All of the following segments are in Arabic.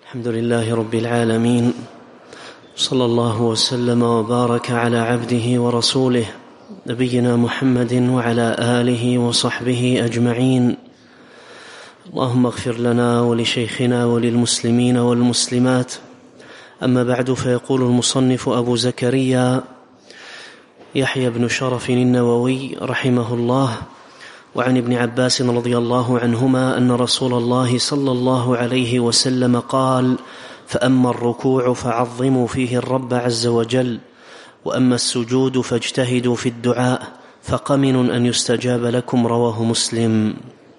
الحمد لله رب العالمين، صلى الله وسلم وبارك على عبده ورسوله نبينا محمد وعلى آله وصحبه أجمعين. اللهم اغفر لنا ولشيخنا وللمسلمين والمسلمات. أما بعد، فيقول المصنف أبو زكريا يحيى بن شرف النووي رحمه الله: وعن ابن عباس رضي الله عنهما أن رسول الله صلى الله عليه وسلم قال: فأما الركوع فعظموا فيه الرب عز وجل، وأما السجود فاجتهدوا في الدعاء، فقمن أن يستجاب لكم. رواه مسلم.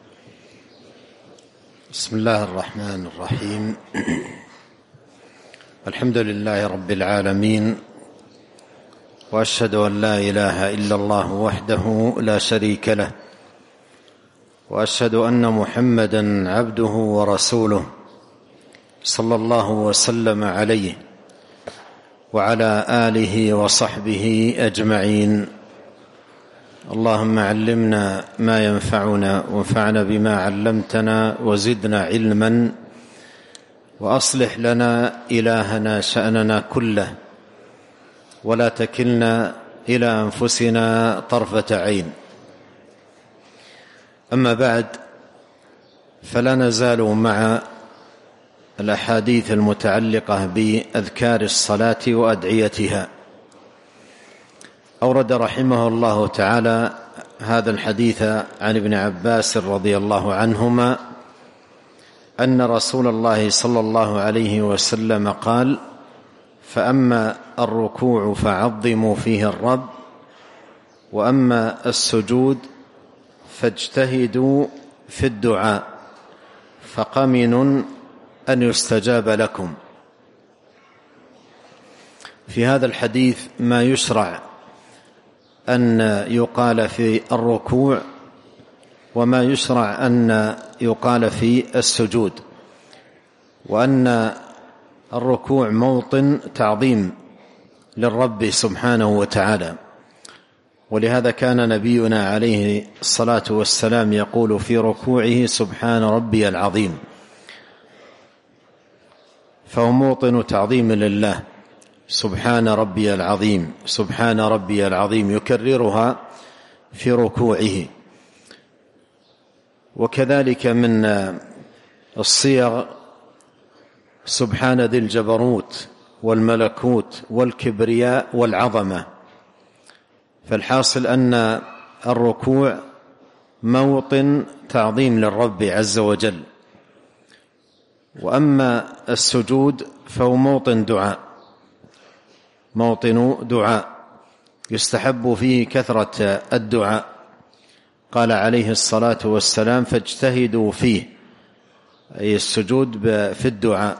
بسم الله الرحمن الرحيم. الحمد لله رب العالمين، وأشهد أن لا إله إلا الله وحده لا شريك له، وأشهد أن محمدًا عبده ورسوله صلى الله وسلم عليه وعلى آله وصحبه أجمعين. اللهم علمنا ما ينفعنا، وانفعنا بما علمتنا، وزدنا علما، وأصلح لنا إلهنا شأننا كله، ولا تكلنا إلى أنفسنا طرفة عين. أما بعد، فلا نزال مع الأحاديث المتعلقة بأذكار الصلاة وأدعيتها. أورد رحمه الله تعالى هذا الحديث عن ابن عباس رضي الله عنهما أن رسول الله صلى الله عليه وسلم قال: فأما الركوع فعظموا فيه الرب، وأما السجود فاجتهدوا في الدعاء، فقمن أن يستجاب لكم. في هذا الحديث ما يشرع أن يقال في الركوع، وما يشرع أن يقال في السجود، وأن الركوع موطن تعظيم للرب سبحانه وتعالى. ولهذا كان نبينا عليه الصلاة والسلام يقول في ركوعه: سبحان ربي العظيم. فهو موطن تعظيم لله، سبحان ربي العظيم، سبحان ربي العظيم، يكررها في ركوعه. وكذلك من الصيغ سبحان ذي الجبروت والملكوت والكبرياء والعظمة. فالحاصل أن الركوع موطن تعظيم للرب عز وجل، وأما السجود فهو موطن دعاء يستحب فيه كثرة الدعاء. قال عليه الصلاة والسلام: فاجتهدوا فيه، أي السجود في الدعاء،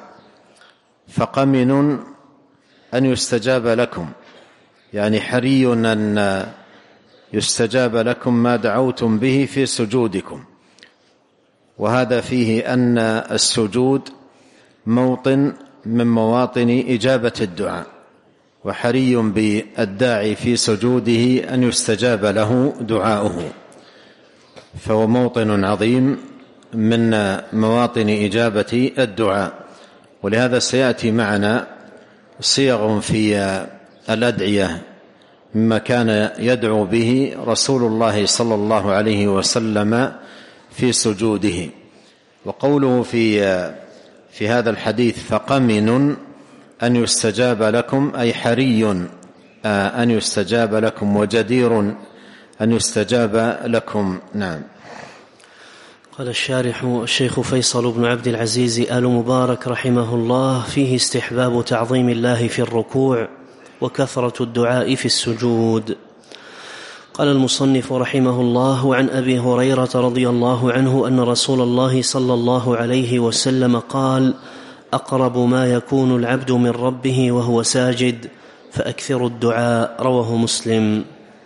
فقمن أن يستجاب لكم، يعني حري أن يستجاب لكم ما دعوتم به في سجودكم. وهذا فيه أن السجود موطن من مواطن إجابة الدعاء، وحري بالداعي في سجوده أن يستجاب له دعاؤه، فهو موطن عظيم من مواطن إجابة الدعاء. ولهذا سيأتي معنا صيغ في الأدعية مما كان يدعو به رسول الله صلى الله عليه وسلم في سجوده. وقوله في هذا الحديث: فقمن أن يستجاب لكم، أي حري أن يستجاب لكم، وجدير أن يستجاب لكم. نعم. قال الشارح الشيخ فيصل بن عبد العزيز آل مبارك رحمه الله: فيه استحباب تعظيم الله في الركوع، وكثرة الدعاء في السجود. قال المصنف رحمه الله: وعن أبي هريرة رضي الله عنه أن رسول الله صلى الله عليه وسلم قال: أقرب ما يكون العبد من ربه وهو ساجد، فأكثروا الدعاء. رواه مسلم.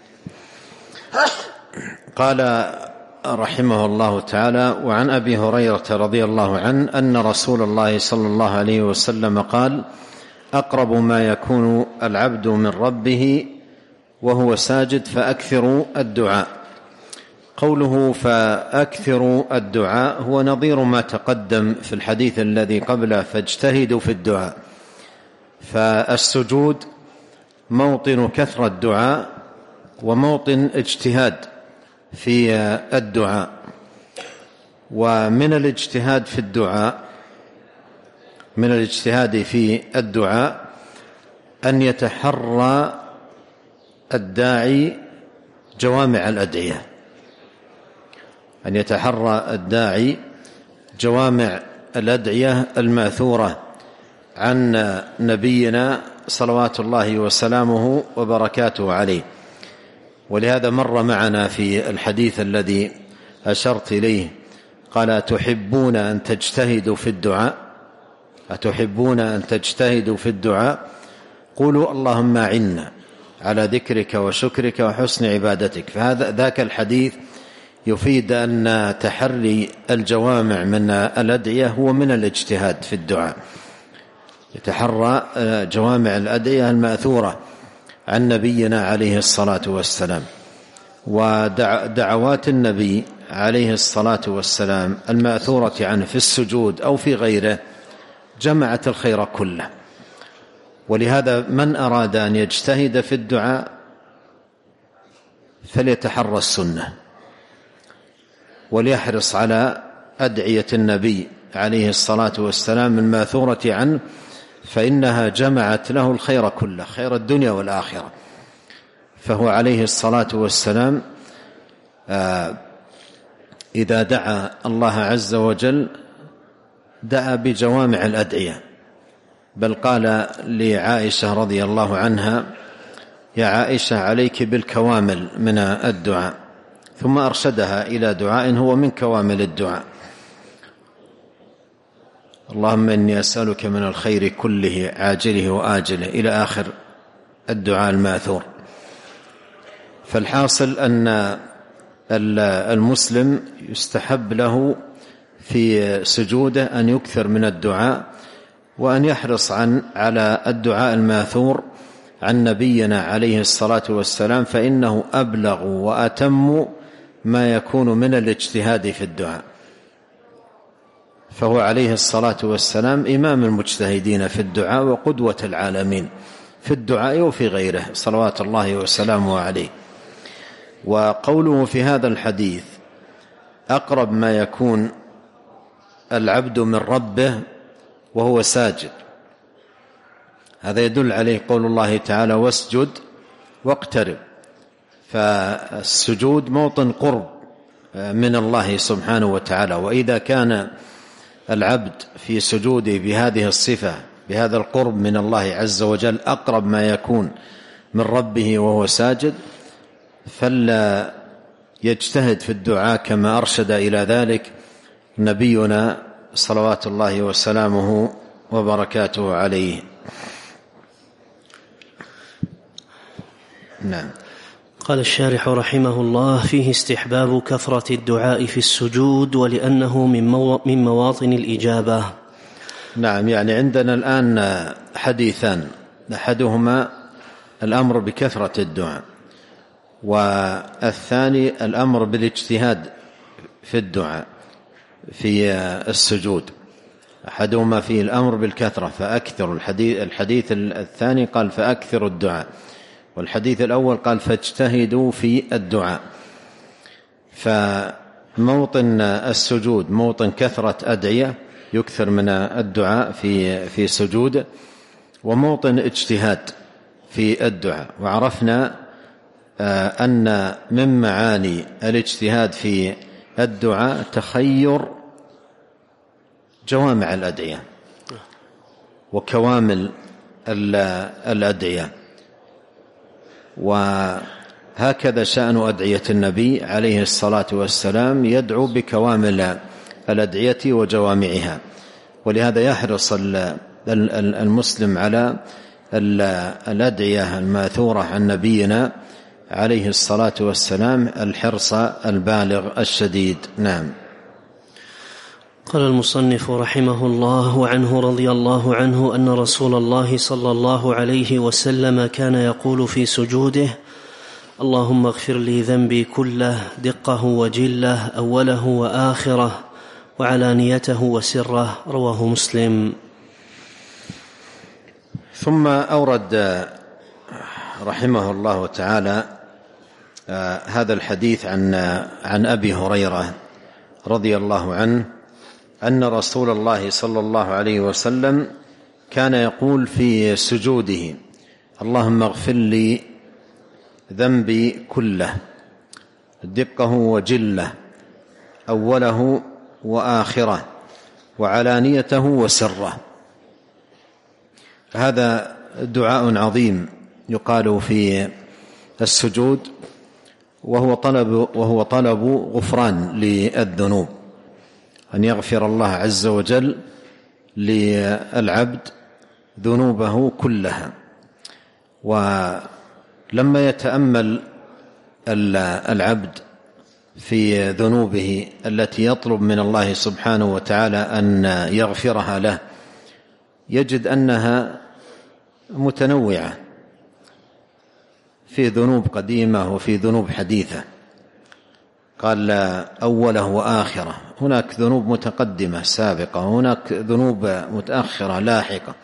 قال رحمه الله تعالى: وعن أبي هريرة رضي الله عنه أن رسول الله صلى الله عليه وسلم قال: أقرب ما يكون العبد من ربه وهو ساجد، فأكثروا الدعاء. قوله فأكثروا الدعاء هو نظير ما تقدم في الحديث الذي قبله فاجتهدوا في الدعاء. فالسجود موطن كثرة الدعاء وموطن اجتهاد في الدعاء. ومن الاجتهاد في الدعاء أن يتحرى الداعي جوامع الأدعية، أن يتحرى الداعي جوامع الأدعية الماثورة عن نبينا صلوات الله وسلامه وبركاته عليه. ولهذا مر معنا في الحديث الذي أشرت إليه قال أتحبون أن تجتهدوا في الدعاء؟ أتحبون أن تجتهدوا في الدعاء؟ قولوا اللهم أعنا على ذكرك وشكرك وحسن عبادتك. فهذا ذاك الحديث يفيد أن تحري الجوامع من الأدعية هو من الاجتهاد في الدعاء، يتحرى جوامع الأدعية المأثورة عن نبينا عليه الصلاة والسلام. ودعوات النبي عليه الصلاة والسلام المأثورة عنه في السجود أو في غيره جمعت الخير كله. ولهذا من أراد أن يجتهد في الدعاء فليتحرى السنة وليحرص على أدعية النبي عليه الصلاة والسلام الماثورة عنه، فإنها جمعت له الخير كله، خير الدنيا والآخرة. فهو عليه الصلاة والسلام إذا دعا الله عز وجل دعا بجوامع الأدعية، بل قال لعائشة رضي الله عنها يا عائشة عليك بالكوامل من الدعاء، ثم أرشدها إلى دعاء هو من كوامل الدعاء، اللهم إني أسألك من الخير كله عاجله وآجله إلى آخر الدعاء الماثور. فالحاصل أن المسلم يستحب له في سجوده أن يكثر من الدعاء وأن يحرص على الدعاء الماثور عن نبينا عليه الصلاة والسلام، فإنه أبلغ وأتم ما يكون من الاجتهاد في الدعاء. فهو عليه الصلاة والسلام إمام المجتهدين في الدعاء وقدوة العالمين في الدعاء وفي غيره صلوات الله وسلامه عليه. وقوله في هذا الحديث أقرب ما يكون العبد من ربه وهو ساجد، هذا يدل عليه قول الله تعالى واسجد واقترب. فالسجود موطن قرب من الله سبحانه وتعالى، وإذا كان العبد في سجوده بهذه الصفة بهذا القرب من الله عز وجل أقرب ما يكون من ربه وهو ساجد، فلا يجتهد في الدعاء كما أرشد إلى ذلك نبينا صلوات الله وسلامه وبركاته عليه. نعم. قال الشارح رحمه الله فيه استحباب كثرة الدعاء في السجود ولأنه من مواطن الإجابة. نعم، يعني عندنا الآن حديثان، أحدهما الأمر بكثرة الدعاء، والثاني الأمر بالاجتهاد في الدعاء في السجود. أحدهما فيه الأمر بالكثرة فأكثر، الحديث الثاني قال فأكثر الدعاء، والحديث الأول قال فاجتهدوا في الدعاء. فموطن السجود موطن كثرة أدعية يكثر من الدعاء في سجود، وموطن اجتهاد في الدعاء. وعرفنا أن من معاني الاجتهاد في الدعاء تخير جوامع الأدعية وكوامل الأدعية، وهكذا شأن أدعية النبي عليه الصلاة والسلام، يدعو بكوامل الأدعية وجوامعها. ولهذا يحرص المسلم على الأدعية الماثورة عن نبينا عليه الصلاة والسلام الحرص البالغ الشديد. نعم. قال المصنف رحمه الله وعنه رضي الله عنه أن رسول الله صلى الله عليه وسلم كان يقول في سجوده اللهم اغفر لي ذنبي كله دقه وجله أوله وآخره وعلانيته وسره. رواه مسلم. ثم أورد رحمه الله تعالى هذا الحديث عن أبي هريرة رضي الله عنه أن رسول الله صلى الله عليه وسلم كان يقول في سجوده: اللهم اغفر لي ذنبي كله دقه وجله أوله وآخره وعلانيته وسره. هذا دعاء عظيم يقال في السجود، وهو طلب غفران للذنوب، أن يغفر الله عز وجل للعبد ذنوبه كلها. ولما يتأمل العبد في ذنوبه التي يطلب من الله سبحانه وتعالى أن يغفرها له يجد أنها متنوعة، في ذنوب قديمة وفي ذنوب حديثة. قال أوله وآخرة، هناك ذنوب متقدمة سابقة، هناك ذنوب متأخرة لاحقة،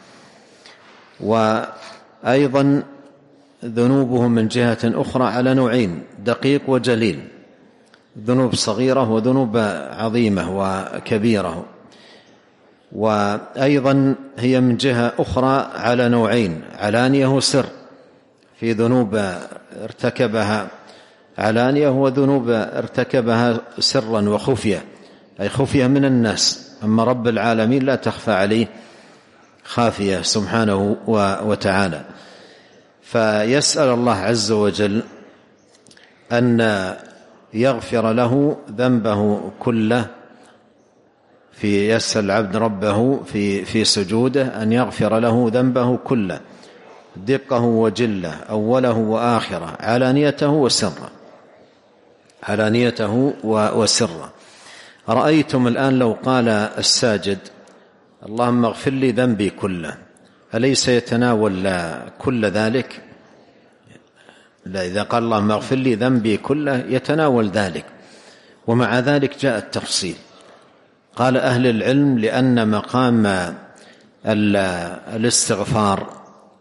وأيضا ذنوبه من جهة أخرى على نوعين: دقيق وجليل، ذنوب صغيرة وذنوب عظيمة وكبيرة. وأيضا هي من جهة أخرى على نوعين: علانية وسر، في ذنوب ارتكبها علانية وذنوب ارتكبها سرا وخفية، أي خفية من الناس، أما رب العالمين لا تخفى عليه خافية سبحانه وتعالى. فيسأل الله عز وجل أن يغفر له ذنبه كله، يسأل العبد ربه في سجوده أن يغفر له ذنبه كله دقه وجله أوله وآخره علانيته وسره. رأيتم الآن لو قال الساجد: اللهم اغفر لي ذنبي كله، أليس يتناول كل ذلك؟ لا، إذا قال اللهم اغفر لي ذنبي كله يتناول ذلك. ومع ذلك جاء التفصيل. قال أهل العلم: لأن مقام الاستغفار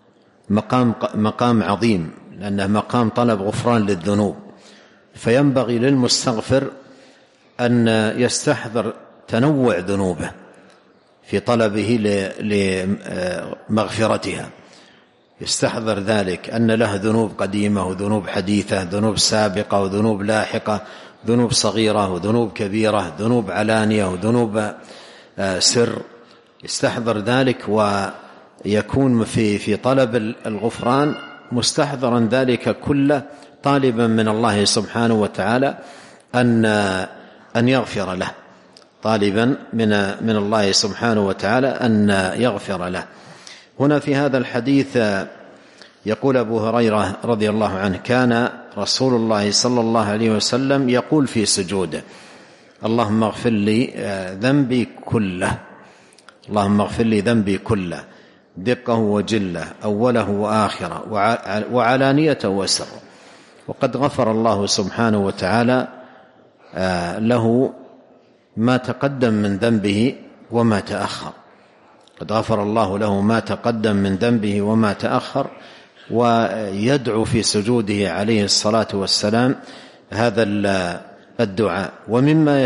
مقام عظيم، لأنه مقام طلب غفران للذنوب، فينبغي للمستغفر أن يستحضر تنوع ذنوبه في طلبه لمغفرتها، يستحضر ذلك أن له ذنوب قديمة وذنوب حديثة، ذنوب سابقة وذنوب لاحقة، ذنوب صغيرة وذنوب كبيرة، ذنوب علانية وذنوب سر، يستحضر ذلك ويكون في طلب الغفران مستحضرا ذلك كله، طالبا من الله سبحانه وتعالى أن يغفر له، طالبا من الله سبحانه وتعالى أن يغفر له. هنا في هذا الحديث يقول أبو هريرة رضي الله عنه: كان رسول الله صلى الله عليه وسلم يقول في سجوده: اللهم اغفر لي ذنبي كله، اللهم اغفر لي ذنبي كله دقه وجله أوله وآخره وعلانيته وسره. وقد غفر الله سبحانه وتعالى له ما تقدم من ذنبه وما تأخر، قد غفر الله له ما تقدم من ذنبه وما تأخر. ويدعو في سجوده عليه الصلاة والسلام هذا الدعاء. ومما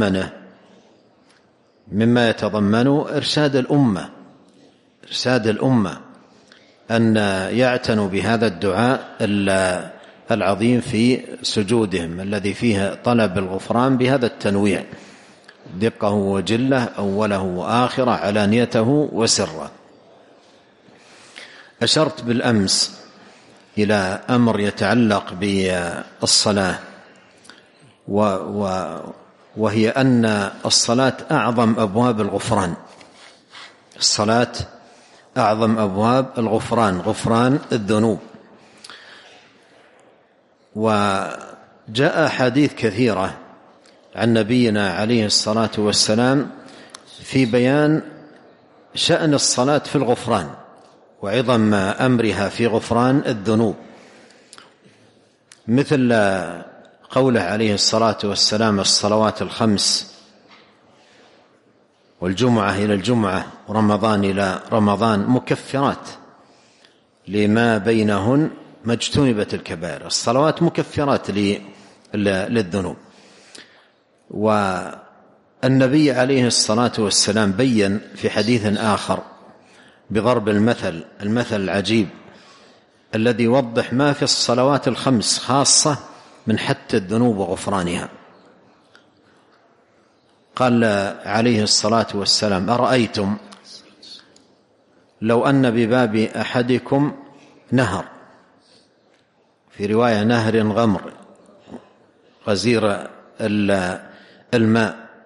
يتضمنه إرشاد الأمة أن يعتنوا بهذا الدعاء العظيم في سجودهم الذي فيه طلب الغفران بهذا التنويع: دقه وجله أوله وآخره علانيته وسره. أشرت بالأمس إلى أمر يتعلق بالصلاة، وهي أن الصلاة أعظم أبواب الغفران، الصلاة أعظم أبواب الغفران، غفران الذنوب. وجاء حديث كثيرة عن نبينا عليه الصلاة والسلام في بيان شأن الصلاة في الغفران وعظم أمرها في غفران الذنوب. مثل قوله عليه الصلاة والسلام: الصلوات الخمس والجمعة إلى الجمعة ورمضان إلى رمضان مكفرات لما بينهن ما اجتنبت الكبائر. الصلوات مكفرات للذنوب. والنبي عليه الصلاة والسلام بين في حديث آخر بضرب المثل العجيب الذي يوضح ما في الصلوات الخمس خاصة من حتى الذنوب وغفرانها. قال عليه الصلاة والسلام: أرأيتم لو أن بباب أحدكم نهر، في رواية نهر غمر غزير الماء،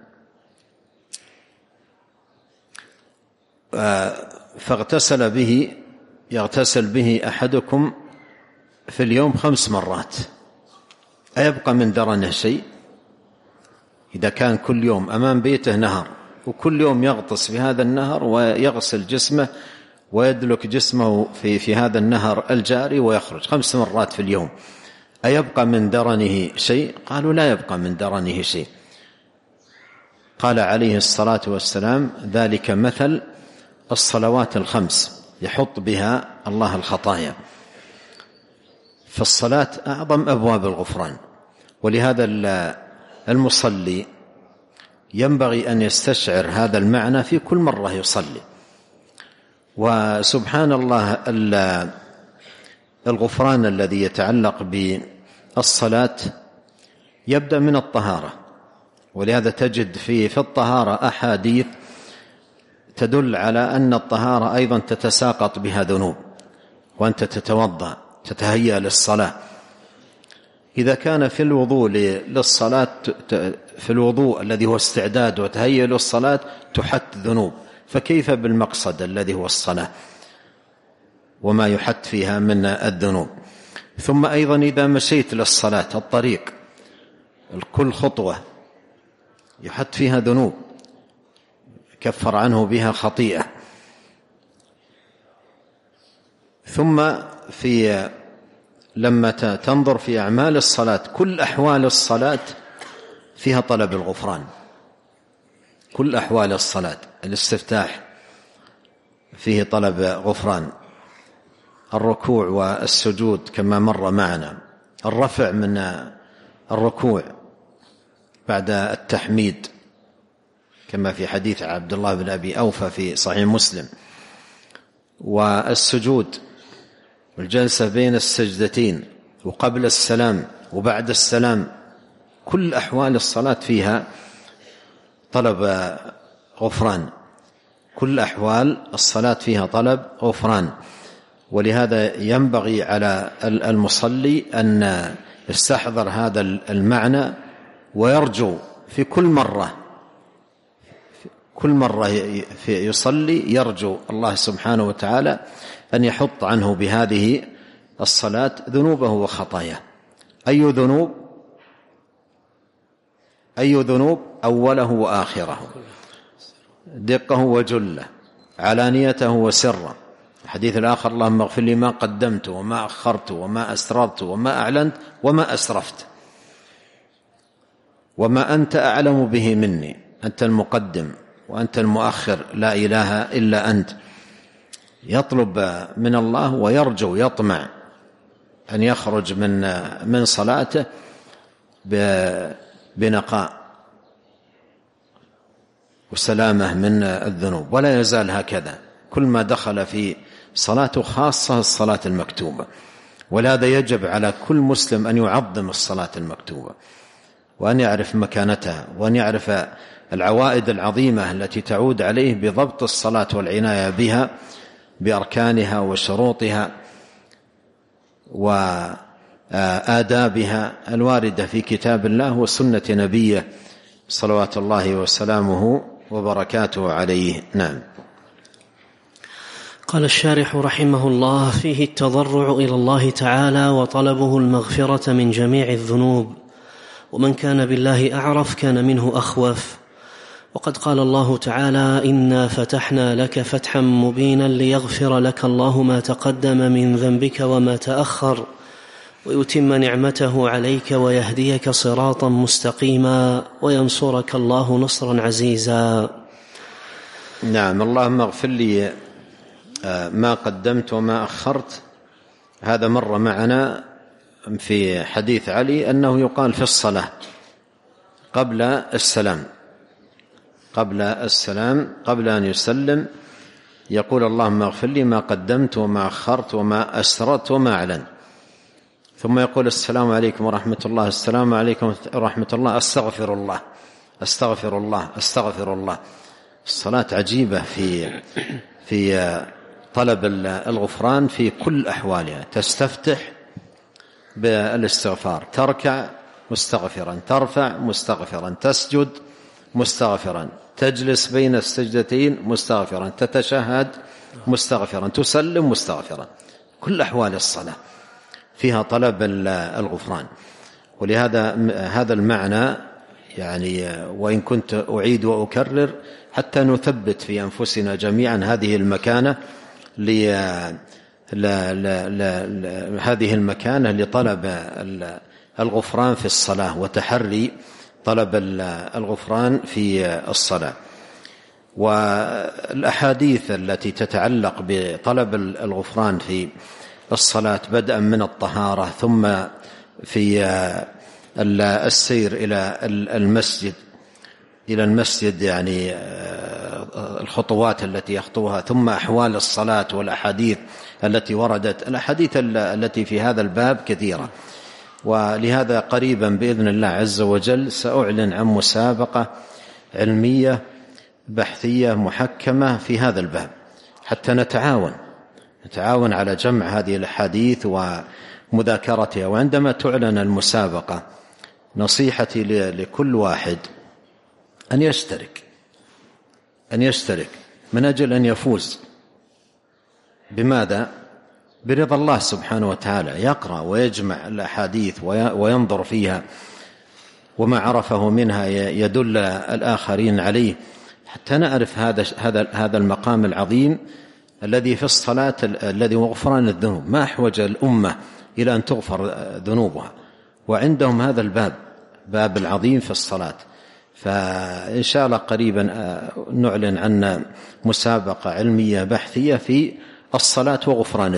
يغتسل به أحدكم في اليوم 5 مرات، أيبقى من درنه شيء؟ إذا كان كل يوم أمام بيته نهر وكل يوم يغطس في هذا النهر ويغسل جسمه ويدلك جسمه في هذا النهر الجاري ويخرج 5 مرات في اليوم، أيبقى من درنه شيء؟ قالوا: لا يبقى من درنه شيء. قال عليه الصلاة والسلام: ذلك مثل الصلوات الخمس يحط بها الله الخطايا. فالصلاة أعظم أبواب الغفران، ولهذا المصلي ينبغي أن يستشعر هذا المعنى في كل مرة يصلي. وسبحان الله، الغفران الذي يتعلق بالصلاة يبدأ من الطهارة، ولهذا تجد في الطهارة أحاديث تدل على أن الطهارة أيضا تتساقط بها ذنوب، وأنت تتوضأ تتهيأ للصلاة. إذا كان في الوضوء للصلاة، في الوضوء الذي هو استعداد وتهيأ للصلاة تحت ذنوب، فكيف بالمقصد الذي هو الصلاة وما يحت فيها من الذنوب؟ ثم أيضا إذا مشيت للصلاة الطريق، كل خطوة يحت فيها ذنوب كفر عنه بها خطيئة. ثم لما تنظر في أعمال الصلاة، كل أحوال الصلاة فيها طلب الغفران، كل أحوال الصلاة. الاستفتاح فيه طلب غفران، الركوع والسجود كما مر معنا، الرفع من الركوع بعد التحميد كما في حديث عبد الله بن أبي أوفى في صحيح مسلم، والسجود والجلسة بين السجدتين وقبل السلام وبعد السلام، كل أحوال الصلاة فيها طلب غفران، كل أحوال الصلاة فيها طلب غفران. ولهذا ينبغي على المصلي أن يستحضر هذا المعنى ويرجو في كل مرة يصلي يرجو الله سبحانه وتعالى أن يحط عنه بهذه الصلاة ذنوبه وخطاياه. أي ذنوب؟ أوله وآخره، دقه وجله، علانيته وسره. الحديث الآخر: اللهم اغفر لي ما قدمت وما أخرت وما أسررت وما أعلنت وما أسرفت وما أنت أعلم به مني، أنت المقدم وأنت المؤخر، لا إله إلا أنت. يطلب من الله ويرجو يطمع أن يخرج من صلاته بنقاء وسلامة من الذنوب، ولا يزال هكذا كل ما دخل في صلاته، خاصة الصلاة المكتوبة. ولهذا يجب على كل مسلم أن يعظم الصلاة المكتوبة، وأن يعرف مكانتها، وأن يعرف العوائد العظيمة التي تعود عليه بضبط الصلاة والعناية بها بأركانها وشروطها وآدابها الواردة في كتاب الله وسنة نبيه صلوات الله وسلامه وبركاته عليه. نعم. قال الشارح رحمه الله: فيه التضرع إلى الله تعالى وطلبه المغفرة من جميع الذنوب، ومن كان بالله أعرف كان منه أخوف. وقد قال الله تعالى: إنا فتحنا لك فتحا مبينا ليغفر لك الله ما تقدم من ذنبك وما تأخر ويتم نعمته عليك ويهديك صراطا مستقيما وينصرك الله نصرا عزيزا. نعم. اللهم اغفر لي ما قدمت وما أخرت. هذا مر معنا في حديث علي أنه يقال في الصلاة قبل السلام، قبل أن يسلم يقول اللهم اغفر لي ما قدمت وما أخرت وما أسررت وما أعلنت، ثم يقول السلام عليكم ورحمة الله، السلام عليكم ورحمة الله، أستغفر الله أستغفر الله أستغفر الله. الصلاة عجيبة في طلب الغفران في كل أحوالها. تستفتح بالاستغفار، تركع مستغفرا، ترفع مستغفرا، تسجد مستغفرا، تجلس بين السجدتين مستغفرا، تتشهد مستغفرا، تسلم مستغفرا. كل أحوال الصلاة فيها طلب الغفران. ولهذا هذا المعنى يعني وإن كنت أعيد وأكرر حتى نثبت في أنفسنا جميعا هذه المكانة هذه المكانة لطلب الغفران في الصلاة وتحري طلب الغفران في الصلاة. والأحاديث التي تتعلق بطلب الغفران في الصلاة بدءا من الطهارة ثم في السير إلى المسجد يعني الخطوات التي يخطوها، ثم أحوال الصلاة والأحاديث التي وردت. الأحاديث التي في هذا الباب كثيرة، ولهذا قريبا بإذن الله عز وجل سأعلن عن مسابقة علمية بحثية محكمة في هذا الباب حتى نتعاون على جمع هذه الأحاديث ومذاكرتها. وعندما تعلن المسابقة نصيحتي لكل واحد أن يشترك من أجل أن يفوز. بماذا؟ برضا الله سبحانه وتعالى. يقرأ ويجمع الأحاديث وينظر فيها، وما عرفه منها يدل الآخرين عليه، حتى نعرف هذا المقام العظيم الذي في الصلاة، الذي هو غفران الذنوب. ما أحوج الأمة إلى أن تغفر ذنوبها، وعندهم هذا باب العظيم في الصلاة. فإن شاء الله قريبا نعلن عن مسابقة علمية بحثية في الصلاة وغفران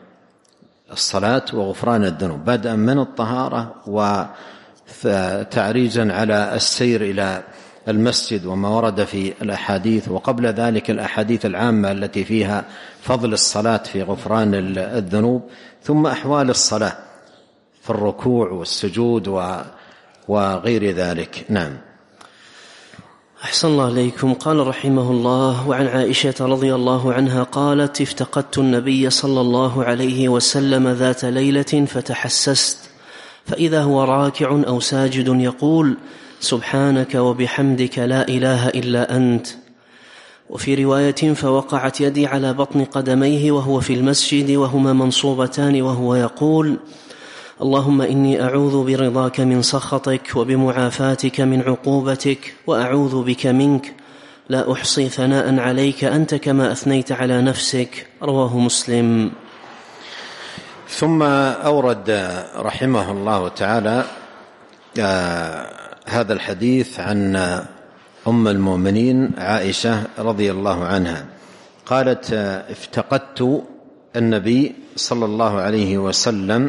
الذنوب، بدءا من الطهارة وتعريجا على السير إلى المسجد وما ورد في الأحاديث، وقبل ذلك الأحاديث العامة التي فيها فضل الصلاة في غفران الذنوب، ثم أحوال الصلاة في الركوع والسجود وغير ذلك. نعم. أحسن الله إليكم. قال رحمه الله: وعن عائشة رضي الله عنها قالت: افتقدت النبي صلى الله عليه وسلم ذات ليلة فتحسست، فإذا هو راكع أو ساجد يقول: سبحانك وبحمدك لا إله إلا أنت. وفي رواية: فوقعت يدي على بطن قدميه وهو في المسجد وهما منصوبتان وهو يقول: اللهم إني أعوذ برضاك من سخطك وبمعافاتك من عقوبتك وأعوذ بك منك، لا أحصي ثناء عليك أنت كما أثنيت على نفسك. رواه مسلم. ثم أورد رحمه الله تعالى هذا الحديث عن أم المؤمنين عائشة رضي الله عنها قالت: افتقدت النبي صلى الله عليه وسلم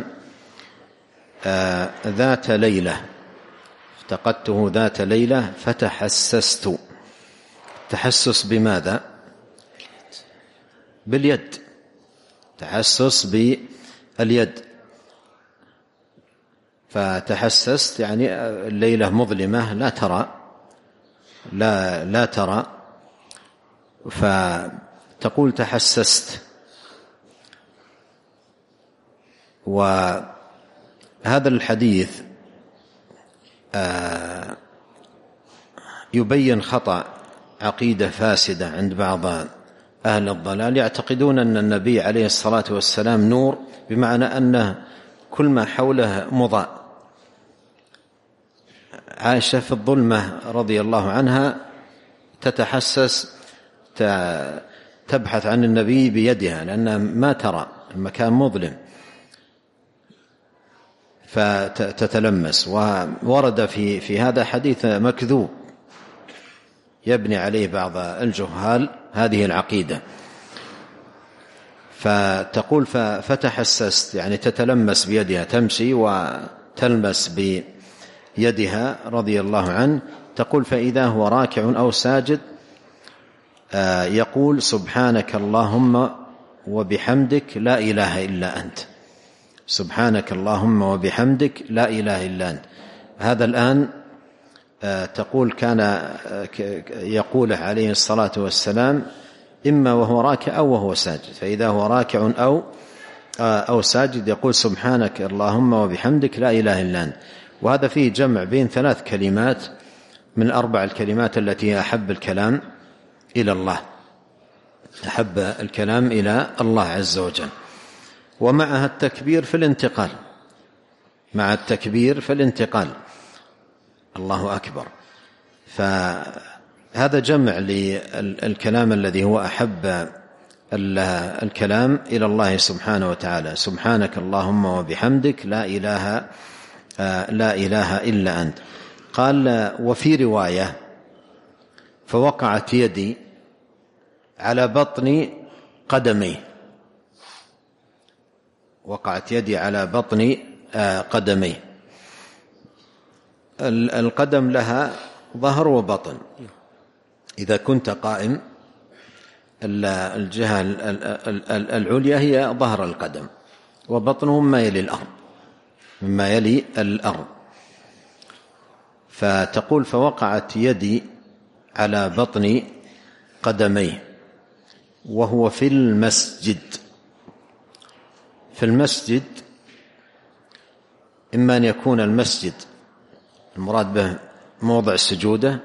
ذات ليلة، افتقدته ذات ليلة فتحسست. تحسس بماذا؟ باليد، تحسس باليد. فتحسست يعني الليلة مظلمة لا ترى فتقول تحسست. وهذا الحديث يبين خطأ عقيدة فاسدة عند بعض أهل الضلال، يعتقدون أن النبي عليه الصلاة والسلام نور، بمعنى أنه كل ما حوله مضاء. عائشة في الظلمة رضي الله عنها تتحسس، تبحث عن النبي بيدها لأنها ما ترى، المكان مظلم. فتتلمس. وورد في هذا حديث مكذوب يبني عليه بعض الجهال هذه العقيدة. فتقول فتحسست، يعني تتلمس بيدها، تمشي وتلمس بيدها رضي الله عنه. تقول فإذا هو راكع أو ساجد يقول سبحانك اللهم وبحمدك لا إله إلا أنت، سبحانك اللهم وبحمدك لا إله إلا أنت. هذا الآن تقول كان يقوله عليه الصلاة والسلام إما وهو راكع أو وهو ساجد، فإذا هو راكع أو ساجد يقول سبحانك اللهم وبحمدك لا إله إلا أنت. وهذا فيه جمع بين 3 كلمات من 4 الكلمات التي أحب الكلام إلى الله، أحب الكلام إلى الله عز وجل. ومعها التكبير في الانتقال، مع التكبير في الانتقال الله أكبر. فهذا جمع للكلام الذي هو أحب الكلام إلى الله سبحانه وتعالى، سبحانك اللهم وبحمدك لا إله إلا أنت. قال وفي رواية فوقعت يدي على بطن قدمي، وقعت يدي على بطن قدمي. القدم لها ظهر وبطن، إذا كنت قائم الجهة العليا هي ظهر القدم، وبطنه مما يلي الأرض، مما يلي الأرض. فتقول فوقعت يدي على بطن قدميه وهو في المسجد. في المسجد إما أن يكون المسجد المراد به موضع السجودة،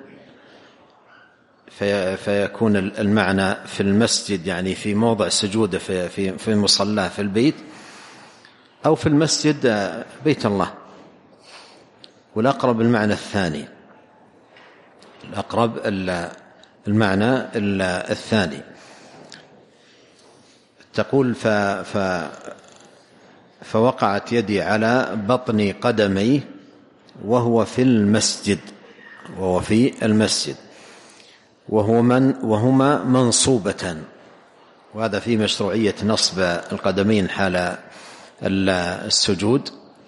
فيكون المعنى في المسجد يعني في موضع السجودة في مصلاه في البيت، أو في المسجد بيت الله. والأقرب المعنى الثاني، الأقرب المعنى الثاني. تقول فوقعت يدي على بطن قدمي وهو في المسجد، وهو في المسجد، وهما منصوبتان. وهذا في مشروعية نصب القدمين حال السجود.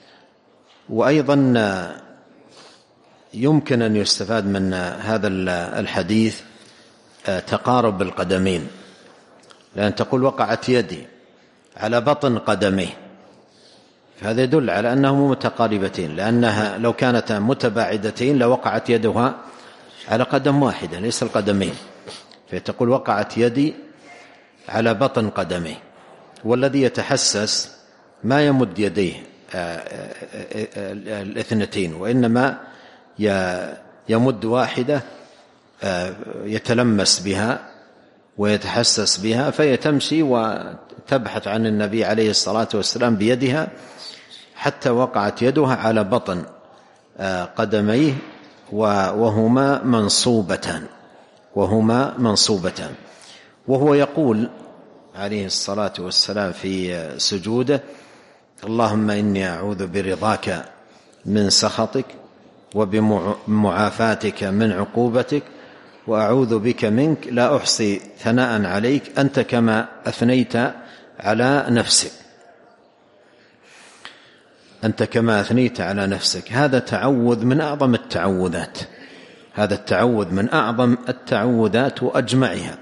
وأيضا يمكن أن يستفاد من هذا الحديث تقارب القدمين، لأن تقول وقعت يدي على بطن قدميه، فهذا يدل على أنهما متقاربتين، لأنها لو كانتا متباعدتين لوقعت يدها على قدم واحدة ليس القدمين. فتقول وقعت يدي على بطن قدميه، والذي يتحسس ما يمد يديه الاثنتين، وإنما يمد واحدة يتلمس بها ويتحسس بها، فهي تمشي وتبحث عن النبي عليه الصلاة والسلام بيدها حتى وقعت يدها على بطن قدميه وهما منصوبتان. وهو يقول عليه الصلاة والسلام في سجوده اللهم إني أعوذ برضاك من سخطك وبمعافاتك من عقوبتك وأعوذ بك منك لا أحصي ثناء عليك أنت كما أثنيت على نفسك، أنت كما أثنيت على نفسك. هذا تعوذ من أعظم التعوذات، هذا التعوذ من أعظم التعوذات وأجمعها.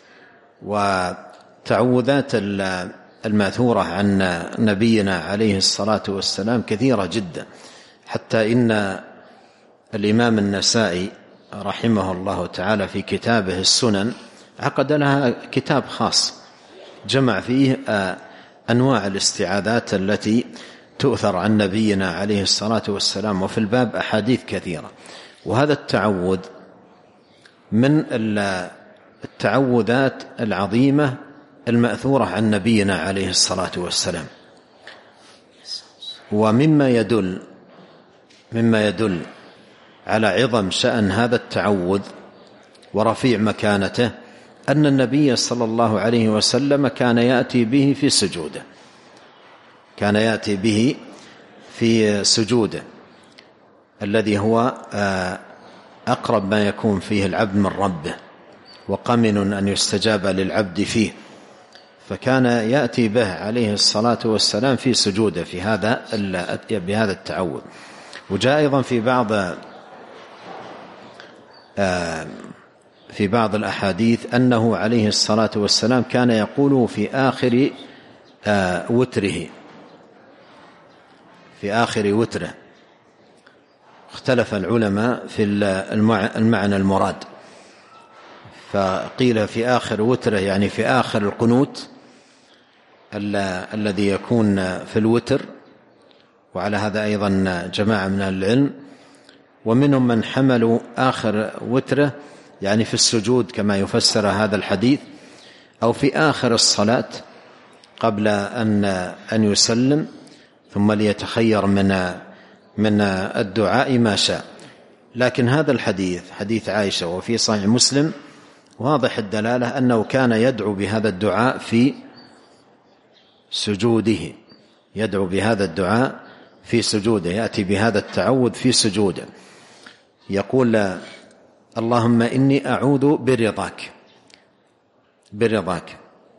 وتعوذات الماثورة عن نبينا عليه الصلاة والسلام كثيرة جدا، حتى إن الإمام النسائي رحمه الله تعالى في كتابه السنن عقد لها كتاب خاص جمع فيه أنواع الاستعاذات التي تؤثر عن نبينا عليه الصلاة والسلام، وفي الباب أحاديث كثيرة. وهذا التعوذ من التعوذات العظيمة المأثورة عن نبينا عليه الصلاة والسلام، ومما يدل على عظم شأن هذا التعوذ ورفيع مكانته أن النبي صلى الله عليه وسلم كان يأتي به في سجوده، كان يأتي به في سجوده الذي هو أقرب ما يكون فيه العبد من ربه، وقمن أن يستجاب للعبد فيه، فكان يأتي به عليه الصلاة والسلام في سجوده بهذا التعوذ. وجاء أيضا في بعض الأحاديث أنه عليه الصلاة والسلام كان يقول في آخر وتره. اختلف العلماء في المعنى المراد، فقيل في آخر وتره يعني في آخر القنوت الذي يكون في الوتر، وعلى هذا أيضا جماعة من العلم، ومنهم من حملوا آخر وتره يعني في السجود كما يفسر هذا الحديث، أو في آخر الصلاة قبل أن يسلم، ثم ليتخير من الدعاء ما شاء. لكن هذا الحديث حديث عائشة وفي صحيح مسلم واضح الدلالة أنه كان يدعو بهذا الدعاء في سجوده، يدعو بهذا الدعاء في سجوده، يأتي بهذا التعوذ في سجوده، يقول اللهم إني أعوذ برضاك.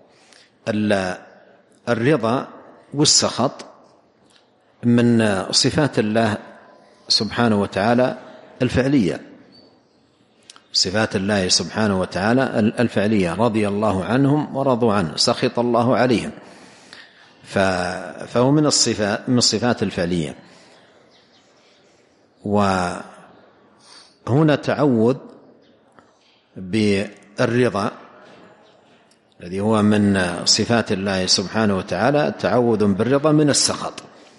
الرضا والسخط من صفات الله سبحانه وتعالى الفعلية، صفات الله سبحانه وتعالى الفعلية، رضي الله عنهم ورضوا عنه، سخط الله عليهم، فهو من الصفات الفعلية. وهنا تعوذ بالرضا الذي هو من صفات الله سبحانه وتعالى، تعوذ بالرضا من السخط،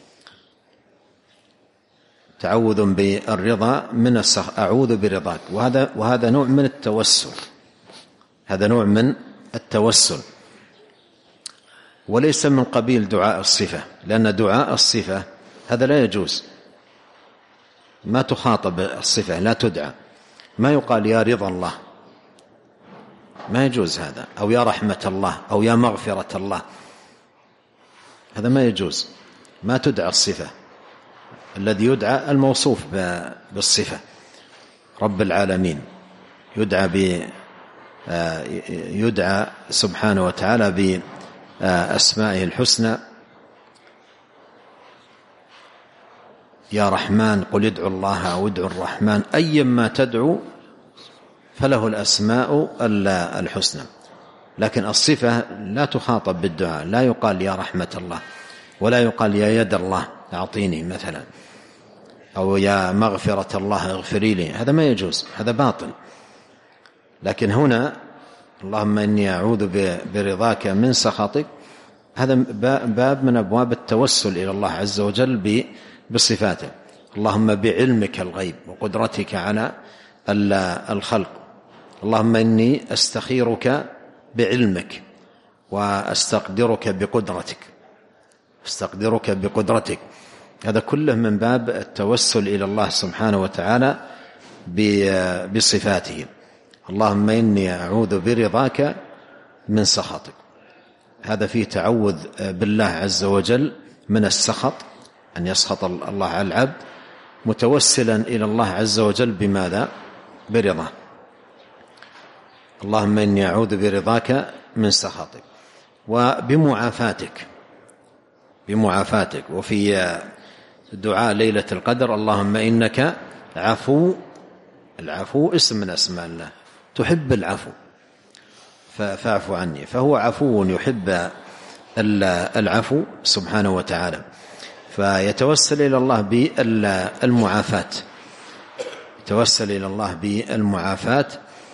تعوذ بالرضا من السخط، أعوذ برضاك. وهذا نوع من التوسل، هذا نوع من التوسل، وليس من قبيل دعاء الصفة، لأن دعاء الصفة هذا لا يجوز، ما تخاطب الصفة، لا تدعى، ما يقال يا رضا الله، ما يجوز هذا، أو يا رحمة الله، أو يا مغفرة الله، هذا ما يجوز، ما تدعى الصفة. الذي يدعى الموصوف بالصفة، رب العالمين، يدعى سبحانه وتعالى بأسمائه الحسنى، يا رحمن قل ادعوا الله أو ادعوا الرحمن، أيما تدعو فله الأسماء الحسنى. لكن الصفة لا تخاطب بالدعاء، لا يقال يا رحمة الله، ولا يقال يا يد الله أعطيني مثلا، أو يا مغفرة الله اغفري لي، هذا ما يجوز، هذا باطل. لكن هنا اللهم إني أعوذ برضاك من سخطك، هذا باب من أبواب التوسل إلى الله عز وجل بصفاته. اللهم بعلمك الغيب وقدرتك على الخلق، اللهم إني أستخيرك بعلمك وأستقدرك بقدرتك، هذا كله من باب التوسل إلى الله سبحانه وتعالى بصفاته. اللهم إني أعوذ برضاك من سخطك، هذا فيه تعوذ بالله عز وجل من السخط، أن يسخط الله على العبد، متوسلا إلى الله عز وجل بماذا؟ برضاه. اللهم إني أعوذ برضاك من سخطك وبمعافاتك، وفي دعاء ليلة القدر اللهم إنك عفو، العفو اسم من أسماء الله، تحب العفو فاعف عني، فهو عفو يحب العفو سبحانه وتعالى، فيتوسل إلى الله بالمعافاة، يتوسل إلى الله بالمعافاة.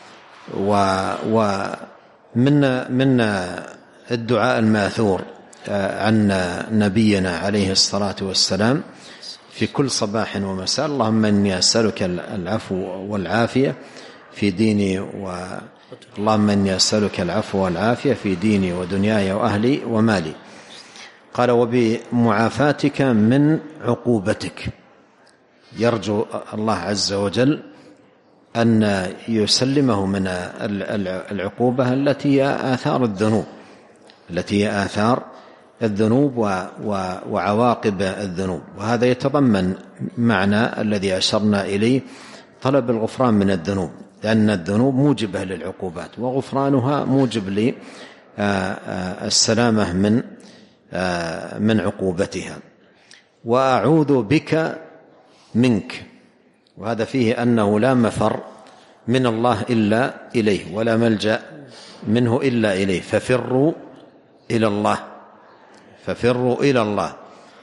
ومن الدعاء الماثور عن نبينا عليه الصلاة والسلام في كل صباح ومساء، اللهم إني أسألك العفو والعافية في ديني اللهم إني أسألك العفو والعافية في ديني ودنياي وأهلي ومالي. قال وبمعافاتك من عقوبتك، يرجو الله عز وجل أن يسلمه من العقوبة التي هي آثار الذنوب، التي هي آثار الذنوب وعواقب الذنوب. وهذا يتضمن معنى الذي أشرنا إليه، طلب الغفران من الذنوب، لأن الذنوب موجبة للعقوبات، وغفرانها موجب للسلامة من عقوبتها. وأعوذ بك منك، وهذا فيه أنه لا مفر من الله إلا إليه، ولا ملجأ منه إلا إليه، ففروا إلى الله.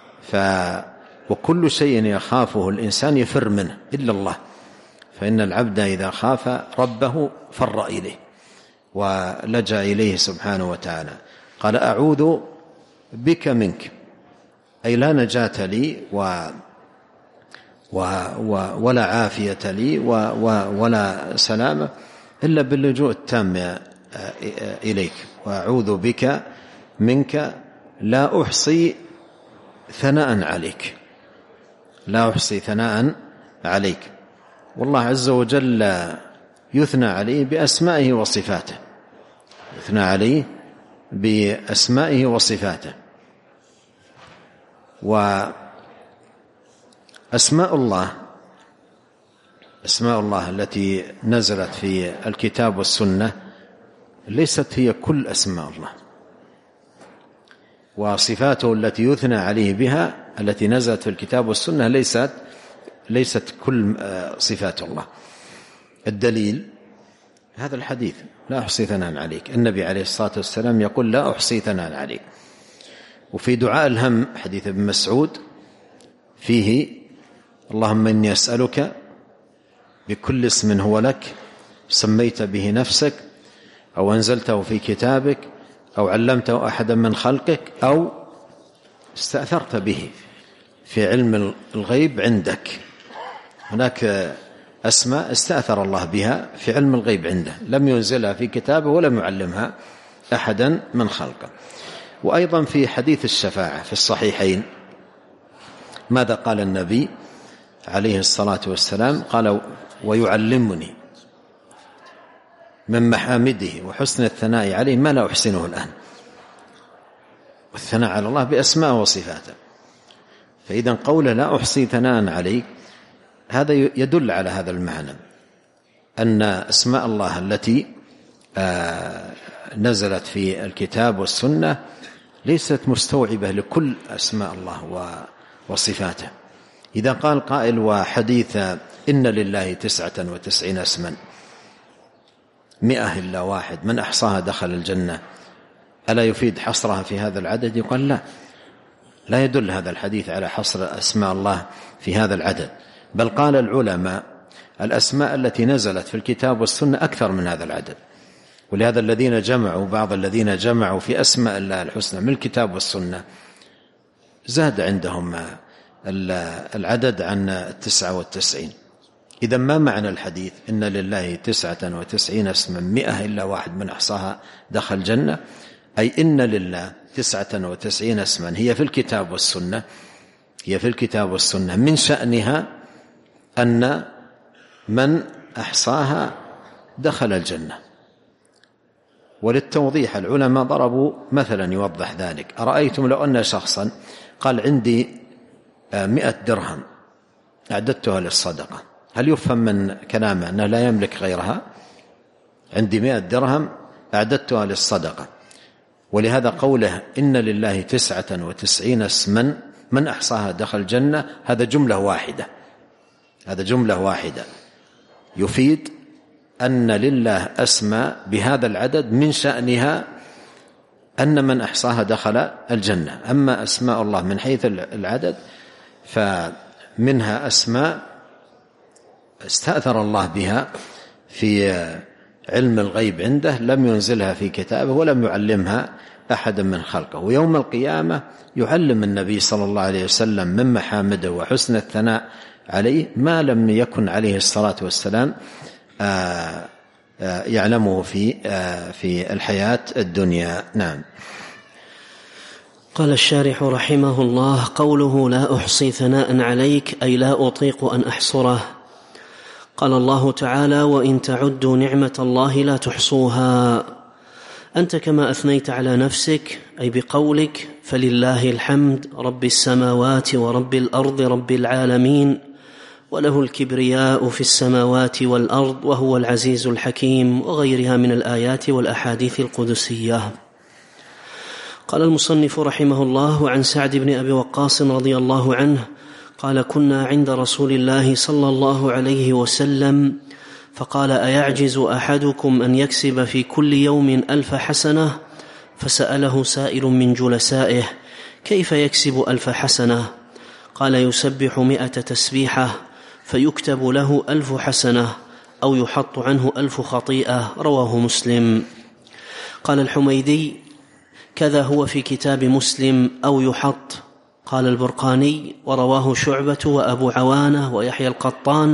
وكل شيء يخافه الإنسان يفر منه إلا الله، فإن العبد إذا خاف ربه فر إليه ولجأ إليه سبحانه وتعالى. قال أعوذ بك منك، أي لا نجاة لي ولا عافية لي ولا سلامة إلا باللجوء التام إليك. وأعوذ بك منك لا أحصي ثناء عليك. والله عز وجل يثنى عليه بأسمائه وصفاته. وأسماء الله التي نزلت في الكتاب والسنة ليست هي كل أسماء الله، وصفاته التي يثنى عليه بها التي نزلت في الكتاب والسنة ليست كل صفات الله. الدليل هذا الحديث لا أحصي ثناء عليك، النبي عليه الصلاة والسلام يقول لا أحصي ثناء عليك. وفي دعاء الهم حديث ابن مسعود فيه اللهم إني أسألك بكل اسم هو لك سميت به نفسك أو أنزلته في كتابك أو علمته أحدا من خلقك أو استأثرت به في علم الغيب عندك. هناك أسماء استأثر الله بها في علم الغيب عنده، لم ينزلها في كتابه ولم يعلمها أحدا من خلقه. وأيضا في حديث الشفاعة في الصحيحين ماذا قال النبي عليه الصلاة والسلام؟ قال ويعلمني من محامده وحسن الثناء عليه ما لا أحسنه الآن. والثناء على الله بأسماء وصفاته. فإذا قوله لا أحصي ثناء عليك هذا يدل على هذا المعنى، أن أسماء الله التي نزلت في الكتاب والسنة ليست مستوعبة لكل أسماء الله وصفاته. إذا قال قائل وحديث إن لله 99 اسما 100 إلا واحد من أحصاها دخل الجنة، ألا يفيد حصرها في هذا العدد؟ يقال لا يدل هذا الحديث على حصر أسماء الله في هذا العدد، بل قال العلماء الأسماء التي نزلت في الكتاب والسنة أكثر من هذا العدد. ولهذا بعض الذين جمعوا في أسماء الله الحسنى من الكتاب والسنة زاد عندهم العدد عن 99. إذا ما معنى الحديث إن لله 99 اسما 100 إلا واحد من أحصاها دخل الجنة؟ أي إن لله 99 اسما هي في الكتاب والسنة من شأنها أن من أحصاها دخل الجنة. وللتوضيح العلماء ضربوا مثلا يوضح ذلك. أرأيتم لو أن شخصا قال عندي 100 درهم أعددتها للصدقة، هل يفهم من كلامه أنه لا يملك غيرها؟ عندي 100 درهم أعددتها للصدقة. ولهذا قوله إن لله 99 اسما من أحصاها دخل الجنة هذا جملة واحدة يفيد أن لله أسماء بهذا العدد من شأنها أن من أحصاها دخل الجنة. أما أسماء الله من حيث العدد فمنها أسماء استأثر الله بها في علم الغيب عنده، لم ينزلها في كتابه ولم يعلمها أحدا من خلقه. ويوم القيامة يعلم النبي صلى الله عليه وسلم من محامده وحسن الثناء عليه ما لم يكن عليه الصلاة والسلام يعلمه في الحياة الدنيا. نعم. قال الشارح رحمه الله: قوله لا أحصي ثناء عليك أي لا أطيق أن أحصره. قال الله تعالى: وإن تعدوا نعمة الله لا تحصوها. أنت كما أثنيت على نفسك، أي بقولك: فلله الحمد رب السماوات ورب الأرض رب العالمين، وله الكبرياء في السماوات والأرض وهو العزيز الحكيم، وغيرها من الآيات والأحاديث القدسية. قال المصنف رحمه الله: عن سعد بن أبي وقاص رضي الله عنه قال: كنا عند رسول الله صلى الله عليه وسلم فقال: أيعجز أحدكم أن يكسب في كل يوم 1000 حسنة؟ فسأله سائل من جلسائه: كيف يكسب 1000 حسنة؟ قال: يسبح 100 تسبيحة فيكتب له 1000 حسنة، أو يحط عنه 1000 خطيئة. رواه مسلم. قال الحميدي: كذا هو في كتاب مسلم، أو يحط. قال البرقاني: ورواه شعبة وأبو عوانة ويحيى القطان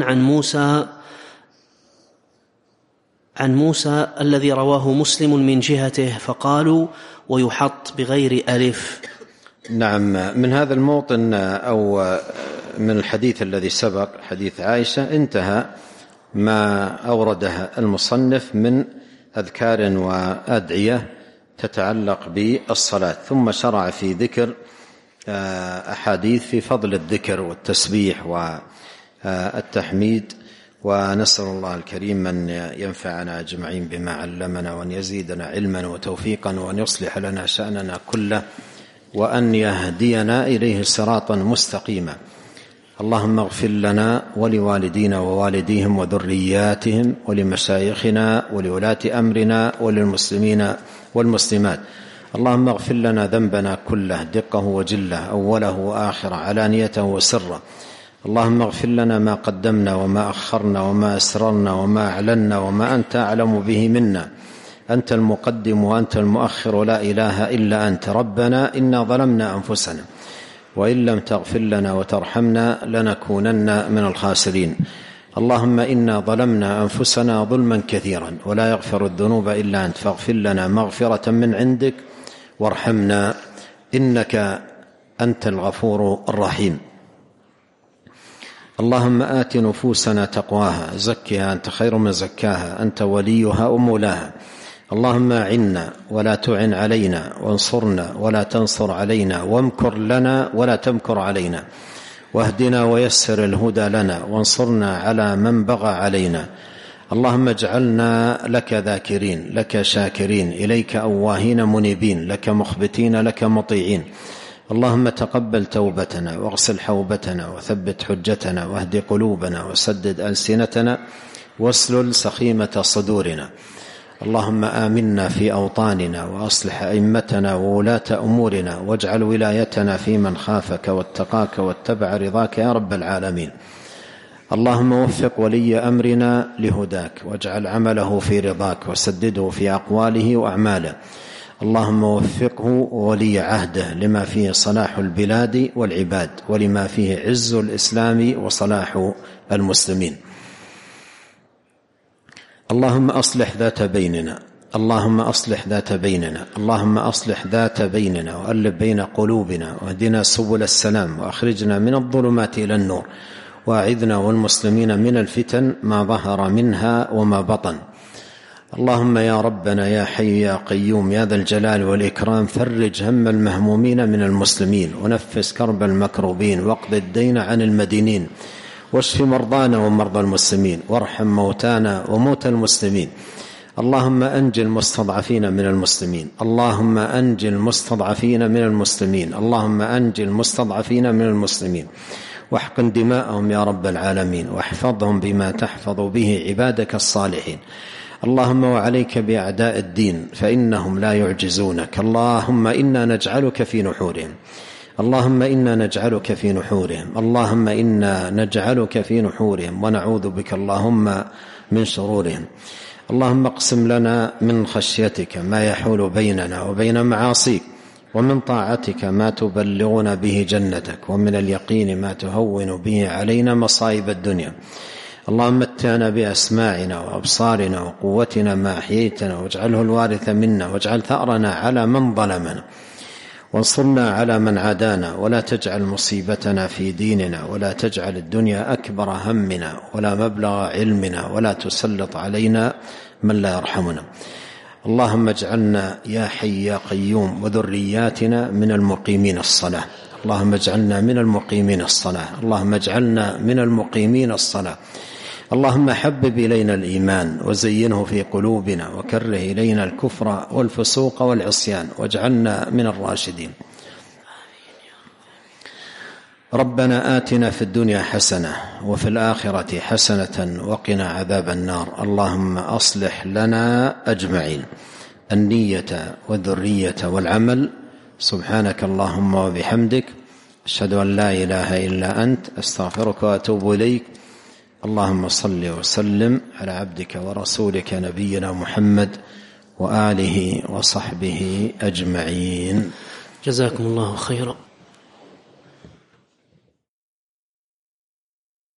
عن موسى الذي رواه مسلم من جهته، فقالوا: ويحط بغير ألف. نعم. من هذا الموطن أو من الحديث الذي سبق، حديث عائشة، انتهى ما أورده المصنف من أذكار وأدعية تتعلق بالصلاة، ثم شرع في ذكر أحاديث في فضل الذكر والتسبيح والتحميد. ونسأل الله الكريم أن ينفعنا أجمعين بما علمنا، وأن يزيدنا علما وتوفيقا، وأن يصلح لنا شأننا كله، وأن يهدينا إليه صراطا مستقيما. اللهم اغفر لنا ولوالدينا ووالديهم وذرياتهم ولمشايخنا ولولاة أمرنا وللمسلمين والمسلمات. اللهم اغفر لنا ذنبنا كله، دقه وجله، أوله وآخره، علانيته وسره. اللهم اغفر لنا ما قدمنا وما أخرنا وما أسررنا وما أعلنا وما أنت أعلم به منا. أنت المقدم وأنت المؤخر، لا إله إلا أنت. ربنا إنا ظلمنا أنفسنا وإن لم تغفر لنا وترحمنا لنكونن من الخاسرين. اللهم إنا ظلمنا أنفسنا ظلما كثيرا ولا يغفر الذنوب إلا أنت، فاغفر لنا مغفرة من عندك وارحمنا إنك أنت الغفور الرحيم. اللهم آت نفوسنا تقواها، زكها أنت خير من زكاها، أنت وليها ومولاها. اللهم أعنا ولا تعن علينا، وانصرنا ولا تنصر علينا، وامكر لنا ولا تمكر علينا، واهدنا ويسر الهدى لنا، وانصرنا على من بغى علينا. اللهم اجعلنا لك ذاكرين، لك شاكرين، إليك أواهين منيبين، لك مخبتين، لك مطيعين. اللهم تقبل توبتنا، واغسل حوبتنا، وثبت حجتنا، واهد قلوبنا، وسدد ألسنتنا، واسلل سخيمة صدورنا. اللهم آمنا في أوطاننا، وأصلح أئمتنا وولاة أمورنا، واجعل ولايتنا في من خافك واتقاك واتبع رضاك يا رب العالمين. اللهم وفق ولي أمرنا لهداك، واجعل عمله في رضاك، وسدده في أقواله وأعماله. اللهم وفقه وولي عهده لما فيه صلاح البلاد والعباد، ولما فيه عز الإسلام وصلاح المسلمين. اللهم أصلح ذات بيننا، اللهم أصلح ذات بيننا، اللهم أصلح ذات بيننا، وألف بين قلوبنا، واهدنا سبل السلام، وأخرجنا من الظلمات إلى النور، وأعذنا والمسلمين من الفتن ما ظهر منها وما بطن. اللهم يا ربنا يا حي يا قيوم يا ذا الجلال والإكرام، فرج هم المهمومين من المسلمين، ونفس كرب المكروبين، واقض الدين عن المدينين، واشف مرضانا ومرضى المسلمين، وارحم موتانا وموتى المسلمين. اللهم أنج المستضعفين من المسلمين، اللهم أنج المستضعفين من المسلمين، اللهم أنج المستضعفين من المسلمين، واحقن دماءهم يا رب العالمين، واحفظهم بما تحفظ به عبادك الصالحين. اللهم وعليك بأعداء الدين فإنهم لا يعجزونك. اللهم إنا نجعلك في نحورهم، اللهم إنا نجعلك في نحورهم، اللهم إنا نجعلك في نحورهم، ونعوذ بك اللهم من شرورهم. اللهم اقسم لنا من خشيتك ما يحول بيننا وبين معاصيك، ومن طاعتك ما تبلغنا به جنتك، ومن اليقين ما تهون به علينا مصائب الدنيا. اللهم متعنا بأسماعنا وأبصارنا وقوتنا ما أحييتنا، واجعله الوارث منا، واجعل ثأرنا على من ظلمنا، وانصرنا على من عادانا، ولا تجعل مصيبتنا في ديننا، ولا تجعل الدنيا أكبر همنا ولا مبلغ علمنا، ولا تسلط علينا من لا يرحمنا. اللهم اجعلنا يا حي يا قيوم وذرياتنا من المقيمين الصلاة. اللهم اجعلنا من المقيمين الصلاة. اللهم اجعلنا من المقيمين الصلاة. اللهم حبب إلينا الإيمان وزينه في قلوبنا وكره إلينا الكفر والفسوق والعصيان واجعلنا من الراشدين. ربنا آتنا في الدنيا حسنة وفي الآخرة حسنة وقنا عذاب النار. اللهم أصلح لنا أجمعين النية والذرية والعمل. سبحانك اللهم وبحمدك، أشهد أن لا إله إلا أنت، أستغفرك وأتوب إليك. اللهم صل وسلم على عبدك ورسولك نبينا محمد وآله وصحبه أجمعين. جزاكم الله خيرا.